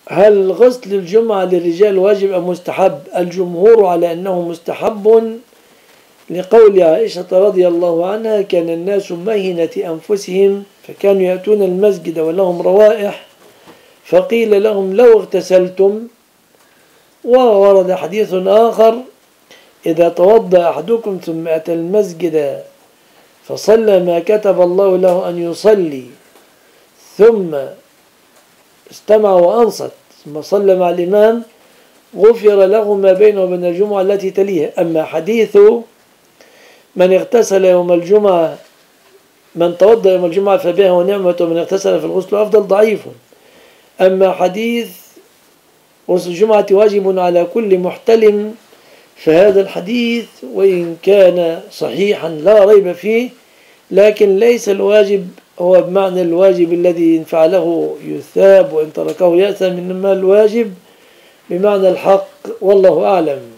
هل غسل الجمعة للرجال واجب أم مستحب؟ الجمهور على أنه مستحب لقول عائشة رضي الله عنها: كان الناس مهنة أنفسهم فكانوا يأتون المسجد ولهم روائح فقيل لهم لو اغتسلتم. وورد حديث آخر: إذا توضأ أحدكم ثم أتى المسجد فصلى ما كتب الله له أن يصلي ثم استمع وأنصت ثم صلى مع الإمام غفر له ما بينه وبين الجمعة التي تليها. أما حديث من اغتسل يوم الجمعة من توضأ يوم الجمعة فبها ونعمة ومن اغتسل في الغسل أفضل ضعيف. أما حديث غسل الجمعة واجب على كل محتلم فهذا الحديث وإن كان صحيحا لا ريب فيه لكن ليس الواجب هو بمعنى الواجب الذي إن فعله يثاب وإن تركه يأثم، إنما الواجب بمعنى الحق، والله أعلم.